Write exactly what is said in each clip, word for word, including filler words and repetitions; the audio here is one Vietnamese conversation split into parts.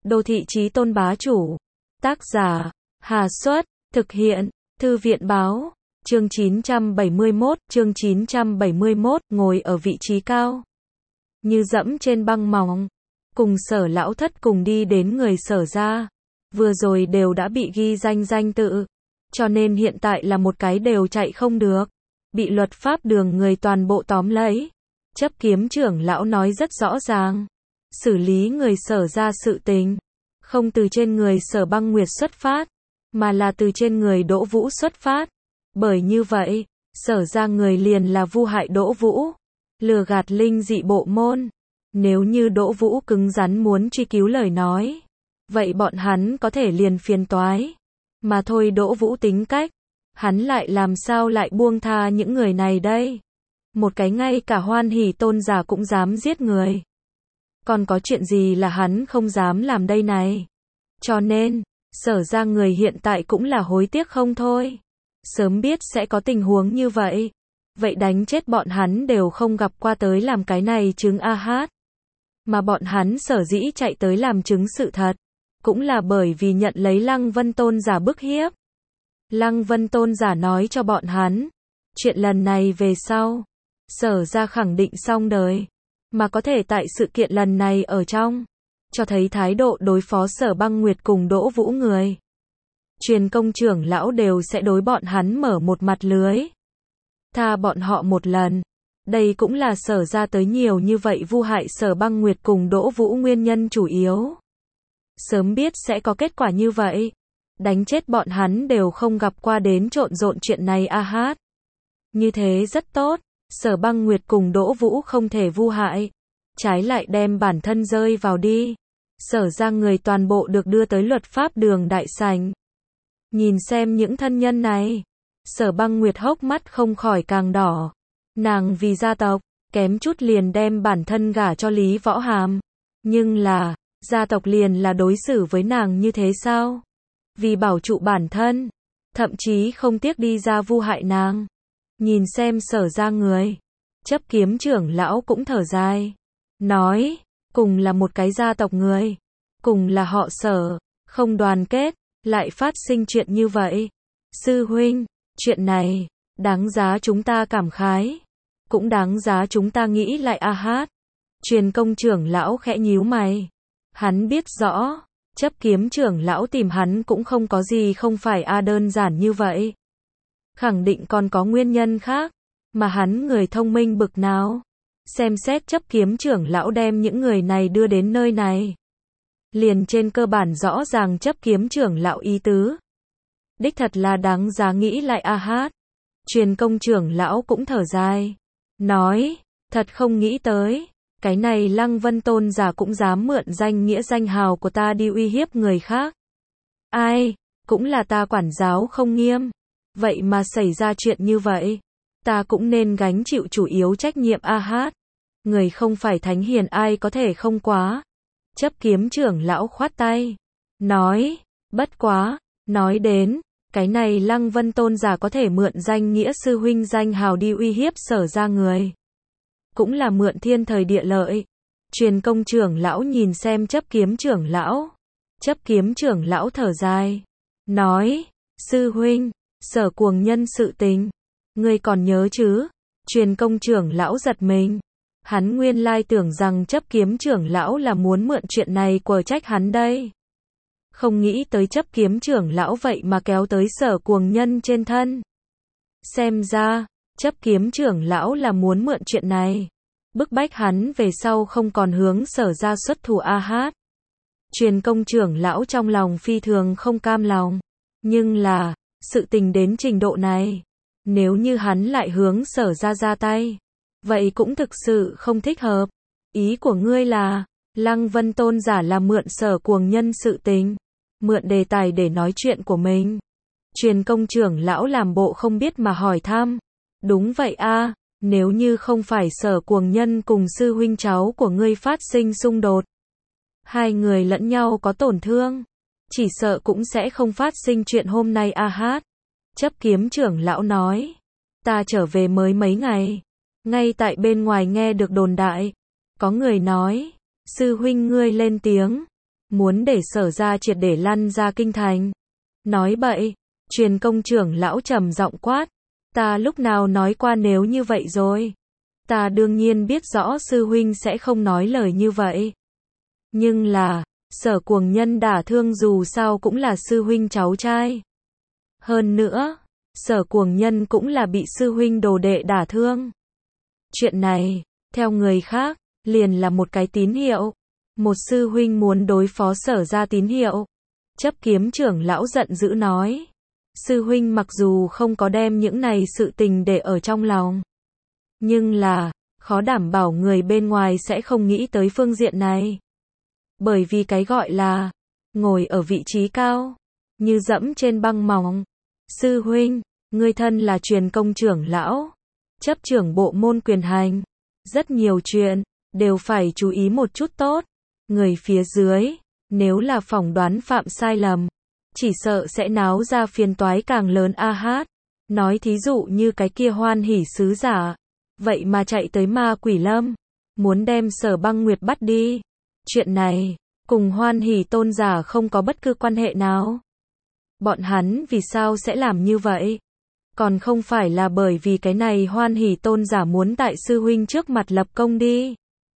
Đô thị chí tôn bá chủ. Tác giả, Hà Xuất, thực hiện, Thư viện báo, chương chín trăm bảy mươi mốt, chương chín trăm bảy mươi mốt, ngồi ở vị trí cao. Như dẫm trên băng mỏng, cùng Sở lão thất cùng đi đến người Sở gia. Vừa rồi đều đã bị ghi danh danh tự, cho nên hiện tại là một cái đều chạy không được. Bị luật pháp đường người toàn bộ tóm lấy. Chấp kiếm trưởng lão nói rất rõ ràng. Xử lý người Sở gia sự tình. Không từ trên người Sở Băng Nguyệt xuất phát, mà là từ trên người Đỗ Vũ xuất phát. Bởi như vậy, Sở gia người liền là vu hại Đỗ Vũ, lừa gạt linh dị bộ môn. Nếu như Đỗ Vũ cứng rắn muốn truy cứu lời nói, vậy bọn hắn có thể liền phiền toái. Mà thôi Đỗ Vũ tính cách, hắn lại làm sao lại buông tha những người này đây? Một cái ngay cả Hoan Hỷ tôn giả cũng dám giết người. Còn có chuyện gì là hắn không dám làm đây này? Cho nên, Sở gia người hiện tại cũng là hối tiếc không thôi. Sớm biết sẽ có tình huống như vậy, vậy đánh chết bọn hắn đều không gặp qua tới làm cái này chứng a hát. Mà bọn hắn sở dĩ chạy tới làm chứng sự thật, cũng là bởi vì nhận lấy Lăng Vân tôn giả bức hiếp. Lăng Vân tôn giả nói cho bọn hắn, chuyện lần này về sau, Sở gia khẳng định xong đời, mà có thể tại sự kiện lần này ở trong, cho thấy thái độ đối phó Sở Băng Nguyệt cùng Đỗ Vũ người. Truyền công trưởng lão đều sẽ đối bọn hắn mở một mặt lưới. Tha bọn họ một lần. Đây cũng là Sở ra tới nhiều như vậy vu hại Sở Băng Nguyệt cùng Đỗ Vũ nguyên nhân chủ yếu. Sớm biết sẽ có kết quả như vậy. Đánh chết bọn hắn đều không gặp qua đến trộn rộn chuyện này a hát. Như thế rất tốt. Sở Băng Nguyệt cùng Đỗ Vũ không thể vu hại. Trái lại đem bản thân rơi vào đi. Sở ra người toàn bộ được đưa tới luật pháp đường đại sảnh. Nhìn xem những thân nhân này, Sở Băng Nguyệt hốc mắt không khỏi càng đỏ. Nàng vì gia tộc, kém chút liền đem bản thân gả cho Lý Võ Hàm. Nhưng là, gia tộc liền là đối xử với nàng như thế sao? Vì bảo trụ bản thân, thậm chí không tiếc đi ra vu hại nàng. Nhìn xem Sở ra người, chấp kiếm trưởng lão cũng thở dài. Nói, cùng là một cái gia tộc người, cùng là họ Sở, không đoàn kết. Lại phát sinh chuyện như vậy. Sư huynh, chuyện này, đáng giá chúng ta cảm khái. Cũng đáng giá chúng ta nghĩ lại a hát. Truyền công trưởng lão khẽ nhíu mày. Hắn biết rõ, chấp kiếm trưởng lão tìm hắn cũng không có gì không phải a đơn giản như vậy. Khẳng định còn có nguyên nhân khác. Mà hắn người thông minh bực nào. Xem xét chấp kiếm trưởng lão đem những người này đưa đến nơi này. Liền trên cơ bản rõ ràng chấp kiếm trưởng lão ý tứ. Đích thật là đáng giá nghĩ lại a hát. Truyền công trưởng lão cũng thở dài. Nói, thật không nghĩ tới. Cái này Lăng Vân tôn giả cũng dám mượn danh nghĩa danh hào của ta đi uy hiếp người khác. Ai, cũng là ta quản giáo không nghiêm. Vậy mà xảy ra chuyện như vậy. Ta cũng nên gánh chịu chủ yếu trách nhiệm a hát. Người không phải thánh hiền ai có thể không quá. Chấp kiếm trưởng lão khoát tay. Nói, bất quá, nói đến, cái này Lăng Vân tôn giả có thể mượn danh nghĩa sư huynh danh hào đi uy hiếp Sở ra người. Cũng là mượn thiên thời địa lợi. Truyền công trưởng lão nhìn xem chấp kiếm trưởng lão. Chấp kiếm trưởng lão thở dài. Nói, sư huynh, Sở cuồng nhân sự tình. Ngươi còn nhớ chứ? Truyền công trưởng lão giật mình. Hắn nguyên lai tưởng rằng chấp kiếm trưởng lão là muốn mượn chuyện này quở trách hắn đây. Không nghĩ tới chấp kiếm trưởng lão vậy mà kéo tới Sở cuồng nhân trên thân. Xem ra, chấp kiếm trưởng lão là muốn mượn chuyện này. Bức bách hắn về sau không còn hướng Sở ra xuất thủ a hát. Truyền công trưởng lão trong lòng phi thường không cam lòng. Nhưng là, sự tình đến trình độ này. Nếu như hắn lại hướng Sở ra ra tay. Vậy cũng thực sự không thích hợp. Ý của ngươi là, Lăng Vân tôn giả là mượn Sở cuồng nhân sự tình. Mượn đề tài để nói chuyện của mình. Truyền công trưởng lão làm bộ không biết mà hỏi thăm. Đúng vậy a, nếu như không phải Sở cuồng nhân cùng sư huynh cháu của ngươi phát sinh xung đột. Hai người lẫn nhau có tổn thương. Chỉ sợ cũng sẽ không phát sinh chuyện hôm nay a hát. Chấp kiếm trưởng lão nói. Ta trở về mới mấy ngày. Ngay tại bên ngoài nghe được đồn đại. Có người nói, sư huynh ngươi lên tiếng, muốn để Sở gia triệt để lăn ra kinh thành. Nói bậy, Truyền Công trưởng lão trầm giọng quát, ta lúc nào nói qua nếu như vậy rồi. Ta đương nhiên biết rõ sư huynh sẽ không nói lời như vậy. Nhưng là, Sở Cuồng Nhân đả thương dù sao cũng là sư huynh cháu trai. Hơn nữa, Sở Cuồng Nhân cũng là bị sư huynh đồ đệ đả thương. Chuyện này, theo người khác, liền là một cái tín hiệu. Một sư huynh muốn đối phó Sở gia tín hiệu. Chấp kiếm trưởng lão giận dữ nói. Sư huynh mặc dù không có đem những này sự tình để ở trong lòng. Nhưng là, khó đảm bảo người bên ngoài sẽ không nghĩ tới phương diện này. Bởi vì cái gọi là, ngồi ở vị trí cao, như dẫm trên băng mỏng. Sư huynh, ngươi thân là Truyền Công trưởng lão, chấp trưởng bộ môn quyền hành. Rất nhiều chuyện, đều phải chú ý một chút tốt. Người phía dưới, nếu là phỏng đoán phạm sai lầm, chỉ sợ sẽ náo ra phiền toái càng lớn a hát. Nói thí dụ như cái kia Hoan Hỷ sứ giả, vậy mà chạy tới Ma Quỷ Lâm, muốn đem Sở Băng Nguyệt bắt đi. Chuyện này, cùng Hoan Hỷ tôn giả không có bất cứ quan hệ nào. Bọn hắn vì sao sẽ làm như vậy? Còn không phải là bởi vì cái này Hoan Hỷ tôn giả muốn tại sư huynh trước mặt lập công đi.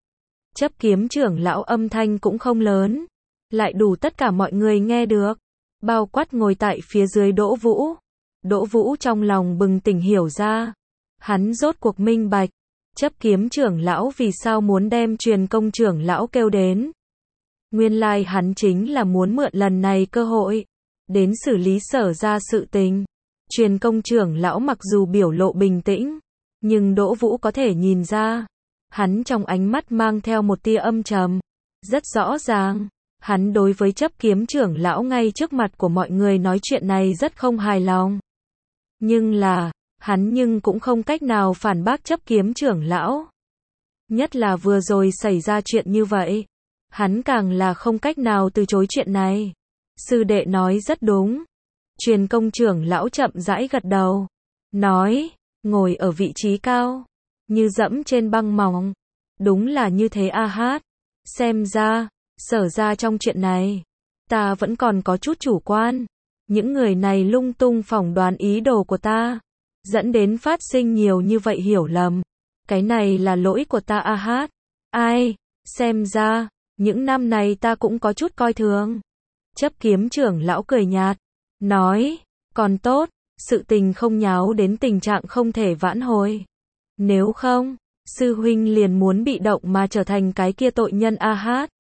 Chấp kiếm trưởng lão âm thanh cũng không lớn, lại đủ tất cả mọi người nghe được, bao quát ngồi tại phía dưới Đỗ Vũ. Đỗ Vũ trong lòng bừng tỉnh hiểu ra, hắn rốt cuộc minh bạch, chấp kiếm trưởng lão vì sao muốn đem Truyền Công trưởng lão kêu đến. Nguyên lai hắn chính là muốn mượn lần này cơ hội, đến xử lý Sở gia sự tình. Truyền Công trưởng lão mặc dù biểu lộ bình tĩnh, nhưng Đỗ Vũ có thể nhìn ra, hắn trong ánh mắt mang theo một tia âm trầm. Rất rõ ràng, hắn đối với chấp kiếm trưởng lão ngay trước mặt của mọi người nói chuyện này rất không hài lòng. Nhưng là, hắn nhưng cũng không cách nào phản bác chấp kiếm trưởng lão. Nhất là vừa rồi xảy ra chuyện như vậy, hắn càng là không cách nào từ chối chuyện này. Sư đệ nói rất đúng. Truyền Công trưởng lão chậm rãi gật đầu, nói, ngồi ở vị trí cao, như dẫm trên băng mỏng. Đúng là như thế a hát. Xem ra, Sở gia trong chuyện này, ta vẫn còn có chút chủ quan. Những người này lung tung phỏng đoán ý đồ của ta, dẫn đến phát sinh nhiều như vậy hiểu lầm. Cái này là lỗi của ta a hát. Ai, xem ra, những năm này ta cũng có chút coi thường. Chấp kiếm trưởng lão cười nhạt, nói, còn tốt, sự tình không nháo đến tình trạng không thể vãn hồi. Nếu không, sư huynh liền muốn bị động mà trở thành cái kia tội nhân a hát.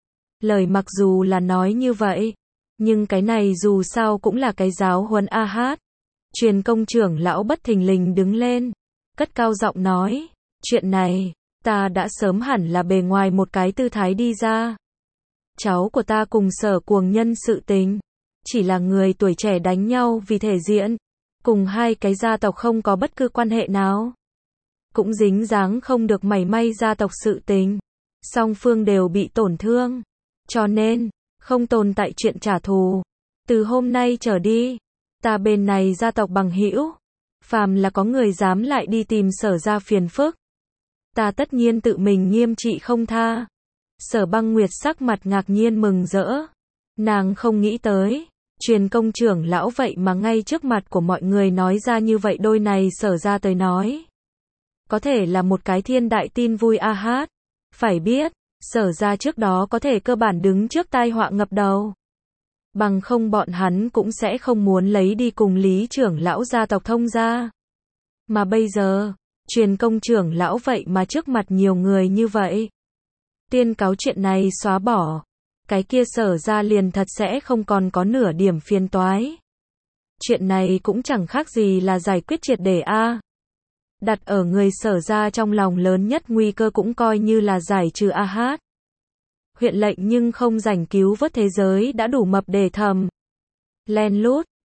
Lời mặc dù là nói như vậy, nhưng cái này dù sao cũng là cái giáo huấn a hát. Truyền Công trưởng lão bất thình lình đứng lên, cất cao giọng nói, chuyện này, ta đã sớm hẳn là bề ngoài một cái tư thái đi ra. Cháu của ta cùng Sở Cuồng Nhân sự tình, chỉ là người tuổi trẻ đánh nhau vì thể diện, cùng hai cái gia tộc không có bất cứ quan hệ nào. Cũng dính dáng không được mảy may gia tộc sự tình. Song phương đều bị tổn thương. Cho nên, không tồn tại chuyện trả thù. Từ hôm nay trở đi, ta bên này gia tộc bằng hữu, phàm là có người dám lại đi tìm Sở gia phiền phức, ta tất nhiên tự mình nghiêm trị không tha. Sở Băng Nguyệt sắc mặt ngạc nhiên mừng rỡ. Nàng không nghĩ tới, Truyền Công trưởng lão vậy mà ngay trước mặt của mọi người nói ra như vậy đôi này Sở gia tới nói. Có thể là một cái thiên đại tin vui a hát. Phải biết, Sở gia trước đó có thể cơ bản đứng trước tai họa ngập đầu. Bằng không bọn hắn cũng sẽ không muốn lấy đi cùng Lý trưởng lão gia tộc Thông gia. Mà bây giờ, Truyền Công trưởng lão vậy mà trước mặt nhiều người như vậy. Tuyên cáo chuyện này xóa bỏ, cái kia Sở gia liền thật sẽ không còn có nửa điểm phiền toái. Chuyện này cũng chẳng khác gì là giải quyết triệt để a. Đặt ở người Sở gia trong lòng lớn nhất nguy cơ cũng coi như là giải trừ a hát. Huyện lệnh nhưng không rảnh cứu vớt thế giới đã đủ mập để thầm. Len lút,